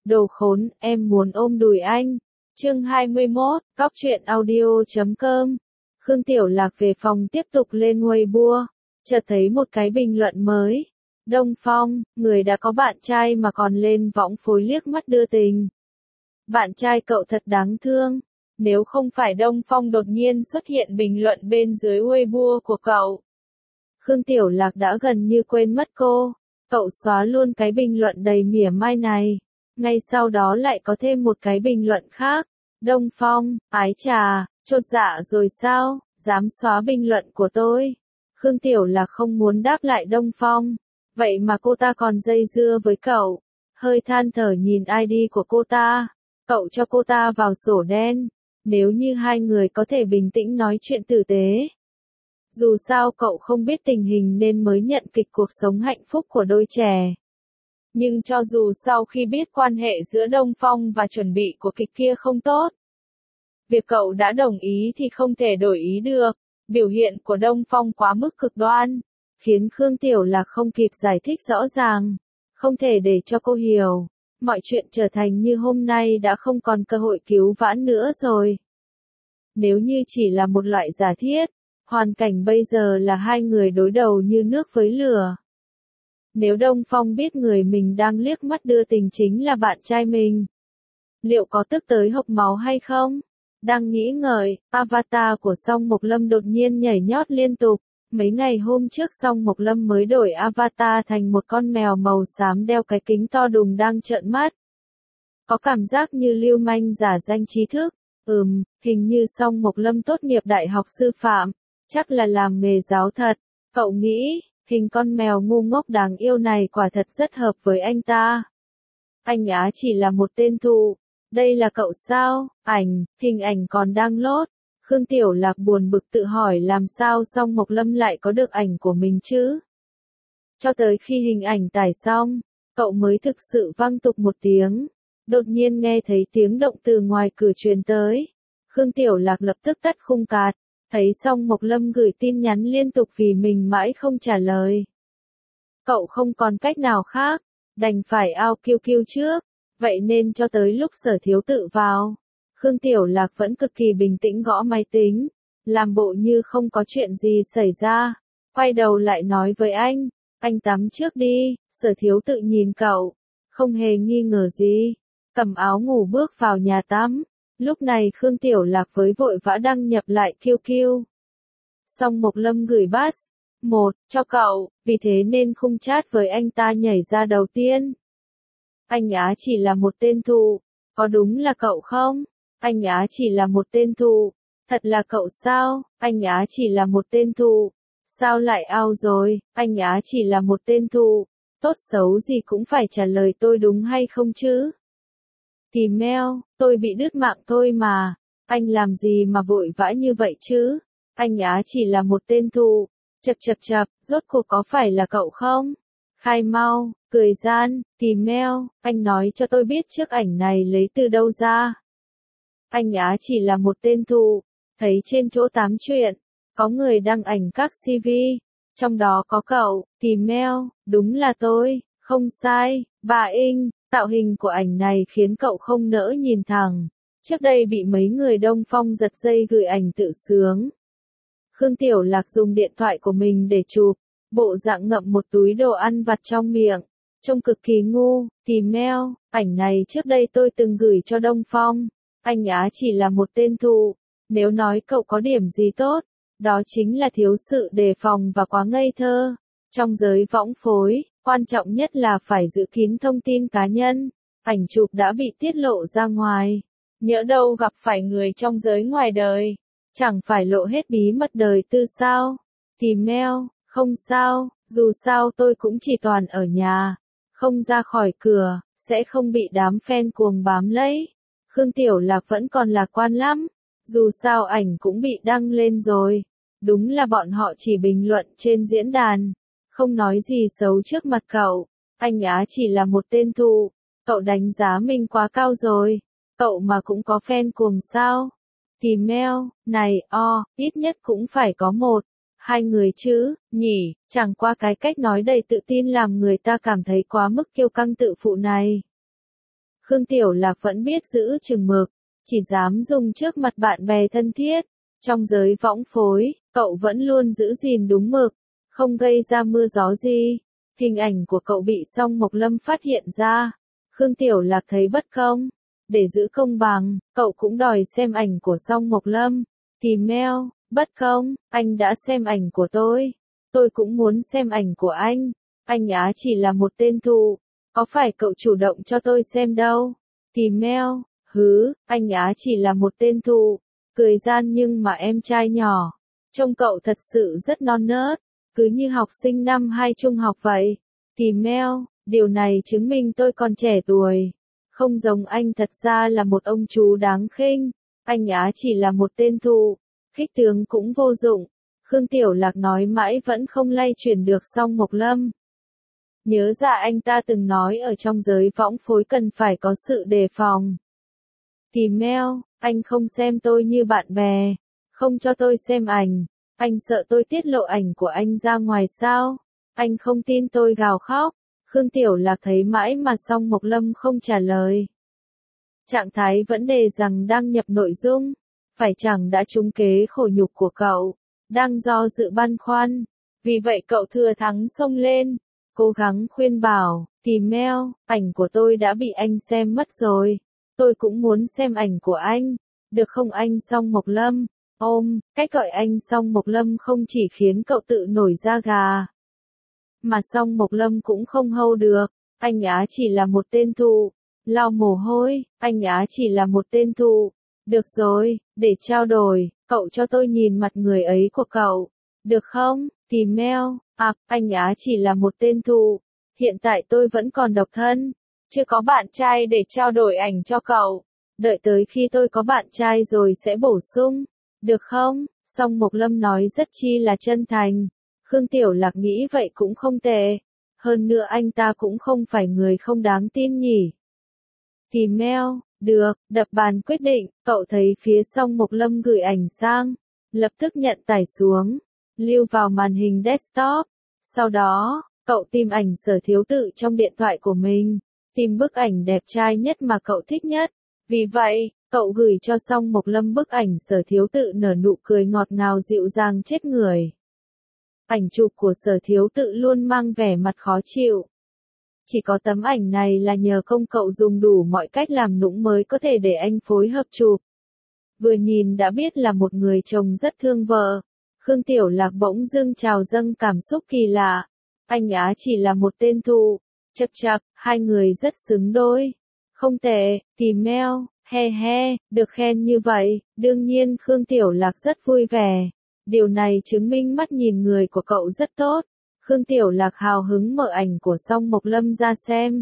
Đồ khốn, em muốn ôm đùi anh. Chương 21, Cóc truyện audio.com. Khương Tiểu Lạc về phòng tiếp tục lên Weibo, chợt thấy một cái bình luận mới. Đông Phong, người đã có bạn trai mà còn lên võng phối liếc mắt đưa tình. Bạn trai cậu thật đáng thương. Nếu không phải Đông Phong đột nhiên xuất hiện bình luận bên dưới Weibo của cậu, Khương Tiểu Lạc đã gần như quên mất cô. Cậu xóa luôn cái bình luận đầy mỉa mai này. Ngay sau đó lại có thêm một cái bình luận khác. Đông Phong, ái chà, chột dạ rồi sao, dám xóa bình luận của tôi. Khương Tiểu Lạc không muốn đáp lại Đông Phong. Vậy mà cô ta còn dây dưa với cậu. Hơi than thở nhìn ID của cô ta. Cậu cho cô ta vào sổ đen. Nếu như hai người có thể bình tĩnh nói chuyện tử tế. Dù sao cậu không biết tình hình nên mới nhận kịch cuộc sống hạnh phúc của đôi trẻ. Nhưng cho dù sau khi biết quan hệ giữa Đông Phong và chuẩn bị của kịch kia không tốt, việc cậu đã đồng ý thì không thể đổi ý được. Biểu hiện của Đông Phong quá mức cực đoan, khiến Khương Tiểu Lạc không kịp giải thích rõ ràng, không thể để cho cô hiểu. Mọi chuyện trở thành như hôm nay đã không còn cơ hội cứu vãn nữa rồi. Nếu như chỉ là một loại giả thiết, hoàn cảnh bây giờ là hai người đối đầu như nước với lửa. Nếu Đông Phong biết người mình đang liếc mắt đưa tình chính là bạn trai mình, liệu có tức tới hộc máu hay không? Đang nghĩ ngợi, avatar của Song Mộc Lâm đột nhiên nhảy nhót liên tục. Mấy ngày hôm trước Song Mộc Lâm mới đổi avatar thành một con mèo màu xám đeo cái kính to đùng đang trợn mắt. Có cảm giác như lưu manh giả danh trí thức. Hình như Song Mộc Lâm tốt nghiệp đại học sư phạm, chắc là làm nghề giáo thật. Cậu nghĩ, hình con mèo ngu ngốc đáng yêu này quả thật rất hợp với anh ta. Anh á chỉ là một tên thụ. Đây là cậu sao? Hình ảnh còn đang lốt. Khương Tiểu Lạc buồn bực tự hỏi làm sao Song Mộc Lâm lại có được ảnh của mình chứ? Cho tới khi hình ảnh tải xong, cậu mới thực sự vang tục một tiếng. Đột nhiên nghe thấy tiếng động từ ngoài cửa truyền tới. Khương Tiểu Lạc lập tức tắt khung cạt. Thấy Song Mộc Lâm gửi tin nhắn liên tục vì mình mãi không trả lời. Cậu không còn cách nào khác, đành phải ao kiêu kiêu trước. Vậy nên cho tới lúc Sở Thiếu tự vào, Khương Tiểu Lạc vẫn cực kỳ bình tĩnh gõ máy tính, làm bộ như không có chuyện gì xảy ra. Quay đầu lại nói với anh tắm trước đi. Sở Thiếu tự nhìn cậu, không hề nghi ngờ gì, cầm áo ngủ bước vào nhà tắm. Lúc này Khương Tiểu Lạc với vội vã đăng nhập lại QQ. Song Mộc Lâm gửi pass 1 cho cậu, vì thế nên khung chat với anh ta nhảy ra đầu tiên. Anh á chỉ là một tên thụ, có đúng là cậu không? Anh á chỉ là một tên thụ, thật là cậu sao? Anh á chỉ là một tên thụ, sao lại ao rồi? Anh á chỉ là một tên thụ, tốt xấu gì cũng phải trả lời tôi đúng hay không chứ? Tìm mail, tôi bị đứt mạng thôi mà, anh làm gì mà vội vã như vậy chứ? Anh á chỉ là một tên thụ, chập, rốt cuộc có phải là cậu không? Khai mau, cười gian, tìm mail, anh nói cho tôi biết chiếc ảnh này lấy từ đâu ra. Anh á chỉ là một tên thụ, thấy trên chỗ tám chuyện, có người đăng ảnh các CV, trong đó có cậu, tìm mail, đúng là tôi, không sai, bà Inh. Tạo hình của ảnh này khiến cậu không nỡ nhìn thẳng. Trước đây bị mấy người Đông Phong giật dây gửi ảnh tự sướng. Khương Tiểu Lạc dùng điện thoại của mình để chụp, bộ dạng ngậm một túi đồ ăn vặt trong miệng, trông cực kỳ ngu. Tìm mail, ảnh này trước đây tôi từng gửi cho Đông Phong. Anh á chỉ là một tên thụ. Nếu nói cậu có điểm gì tốt, đó chính là thiếu sự đề phòng và quá ngây thơ. Trong giới võng phối, quan trọng nhất là phải giữ kín thông tin cá nhân. Ảnh chụp đã bị tiết lộ ra ngoài, nhỡ đâu gặp phải người trong giới ngoài đời, chẳng phải lộ hết bí mật đời tư sao? Tìm mail, không sao, dù sao tôi cũng chỉ toàn ở nhà, không ra khỏi cửa, sẽ không bị đám fan cuồng bám lấy. Khương Tiểu Lạc vẫn còn lạc quan lắm, dù sao ảnh cũng bị đăng lên rồi. Đúng là bọn họ chỉ bình luận trên diễn đàn, không nói gì xấu trước mặt cậu. Anh á chỉ là một tên thụ, cậu đánh giá mình quá cao rồi. Cậu mà cũng có fan cuồng sao? Tìm mail, này, ít nhất cũng phải có một, hai người chứ, nhỉ, chẳng qua cái cách nói đầy tự tin làm người ta cảm thấy quá mức kiêu căng tự phụ này. Khương Tiểu Lạc vẫn biết giữ chừng mực, chỉ dám dùng trước mặt bạn bè thân thiết. Trong giới võng phối, cậu vẫn luôn giữ gìn đúng mực, không gây ra mưa gió gì. Hình ảnh của cậu bị Song Mộc Lâm phát hiện ra. Khương Tiểu Lạc thấy bất công. Để giữ công bằng, cậu cũng đòi xem ảnh của Song Mộc Lâm. Tìm mail, bất công, anh đã xem ảnh của tôi. Tôi cũng muốn xem ảnh của anh. Anh á chỉ là một tên thụ. Có phải cậu chủ động cho tôi xem đâu? Tìm mail, anh á chỉ là một tên thụ. Cười gian nhưng mà em trai nhỏ. Trông cậu thật sự rất non nớt. Cứ như học sinh năm 2 trung học vậy. Tìm mail, điều này chứng minh tôi còn trẻ tuổi. Không giống anh thật ra là một ông chú đáng khinh. Anh á chỉ là một tên thụ. Khích tướng cũng vô dụng. Khương Tiểu Lạc nói mãi vẫn không lay chuyển được Song Mộc Lâm. Nhớ ra anh ta từng nói ở trong giới võng phối cần phải có sự đề phòng. Tìm mail, anh không xem tôi như bạn bè. Không cho tôi xem ảnh. Anh sợ tôi tiết lộ ảnh của anh ra ngoài sao? Anh không tin tôi gào khóc. Khương Tiểu Lạc thấy mãi mà Song Mộc Lâm không trả lời. Trạng thái vẫn đề rằng đang nhập nội dung. Phải chẳng đã trúng kế khổ nhục của cậu. Đang do dự băn khoăn. Vì vậy cậu thừa thắng xông lên. Cố gắng khuyên bảo, tìm mail, ảnh của tôi đã bị anh xem mất rồi. Tôi cũng muốn xem ảnh của anh. Được không anh Song Mộc Lâm? Cách gọi anh Song Mộc Lâm không chỉ khiến cậu tự nổi da gà. Mà Song Mộc Lâm cũng không hâu được. Anh á chỉ là một tên thụ. Lau mồ hôi, anh á chỉ là một tên thụ. Được rồi, để trao đổi, cậu cho tôi nhìn mặt người ấy của cậu. Được không? Tìm mail, anh á chỉ là một tên thụ. Hiện tại tôi vẫn còn độc thân. Chưa có bạn trai để trao đổi ảnh cho cậu. Đợi tới khi tôi có bạn trai rồi sẽ bổ sung. Được không? Song Mộc Lâm nói rất chi là chân thành. Khương Tiểu Lạc nghĩ vậy cũng không tệ. Hơn nữa anh ta cũng không phải người không đáng tin nhỉ. Tìm mail, được, đập bàn quyết định, cậu thấy phía Song Mộc Lâm gửi ảnh sang. Lập tức nhận tải xuống. Lưu vào màn hình desktop. Sau đó, cậu tìm ảnh Sở Thiếu Tự trong điện thoại của mình. Tìm bức ảnh đẹp trai nhất mà cậu thích nhất. Vì vậy, cậu gửi cho Song Mộc Lâm bức ảnh Sở Thiếu Tự nở nụ cười ngọt ngào dịu dàng chết người. Ảnh chụp của Sở Thiếu Tự luôn mang vẻ mặt khó chịu. Chỉ có tấm ảnh này là nhờ công cậu dùng đủ mọi cách làm nũng mới có thể để anh phối hợp chụp. Vừa nhìn đã biết là một người chồng rất thương vợ. Khương Tiểu Lạc bỗng dưng trào dâng cảm xúc kỳ lạ. Anh á chỉ là một tên thụ. Chậc chậc, hai người rất xứng đôi. Không tệ, tìm mail, he, được khen như vậy, đương nhiên Khương Tiểu Lạc rất vui vẻ. Điều này chứng minh mắt nhìn người của cậu rất tốt. Khương Tiểu Lạc hào hứng mở ảnh của Song Mộc Lâm ra xem.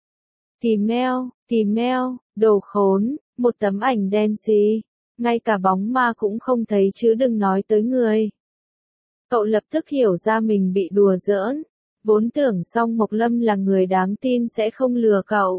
Tìm mail, đồ khốn, một tấm ảnh đen xì. Ngay cả bóng ma cũng không thấy chứ đừng nói tới người. Cậu lập tức hiểu ra mình bị đùa giỡn. Vốn tưởng Song Mộc Lâm là người đáng tin sẽ không lừa cậu.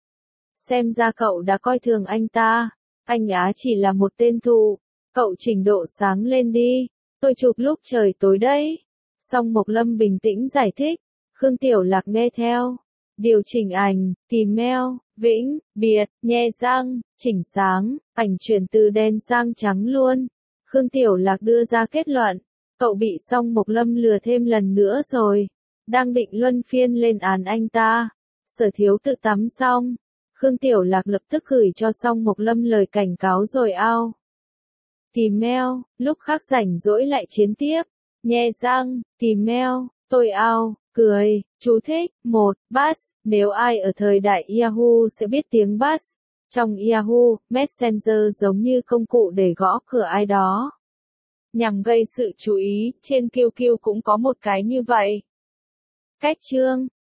Xem ra cậu đã coi thường anh ta. Anh á chỉ là một tên thụ. Cậu trình độ sáng lên đi. Tôi chụp lúc trời tối đấy. Song Mộc Lâm bình tĩnh giải thích. Khương Tiểu Lạc nghe theo. Điều chỉnh ảnh, tìm mail, vĩnh, biệt, nhe răng, chỉnh sáng, ảnh chuyển từ đen sang trắng luôn. Khương Tiểu Lạc đưa ra kết luận. Cậu bị Song Mộc Lâm lừa thêm lần nữa rồi. Đang định luân phiên lên án anh ta. Sở Thiếu Tự tắm xong. Khương Tiểu Lạc lập tức gửi cho Song Mộc Lâm lời cảnh cáo rồi ao. Tìm mail, lúc khác rảnh rỗi lại chiến tiếp. Nhe răng, tìm mail, tôi ao, cười, chú thích, 1, bass, nếu ai ở thời đại Yahoo sẽ biết tiếng bass. Trong Yahoo, Messenger giống như công cụ để gõ cửa ai đó. Nhằm gây sự chú ý, trên QQ cũng có một cái như vậy. Cách chương